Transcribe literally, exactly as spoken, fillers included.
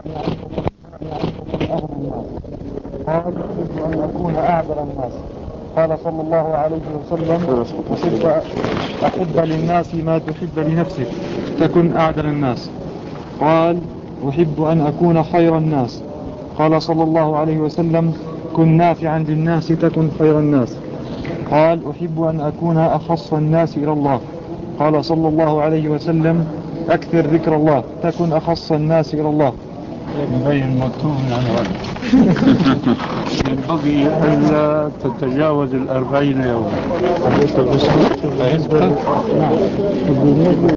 قال أحب أن أكون أعدل الناس. قال صلى الله عليه وسلم أحب, أحب للناس ما تحب لنفسك تكن أعدل الناس. قال أحب أن أكون خير الناس. قال صلى الله عليه وسلم كن نافعا للناس تكن خير الناس. قال أحب أن أكون أخص الناس إلى الله. قال صلى الله عليه وسلم أكثر ذكر الله تكن أخص الناس إلى الله. يبين مكتوب عن غير ينبغي ألا تتجاوز الأربعين يوما.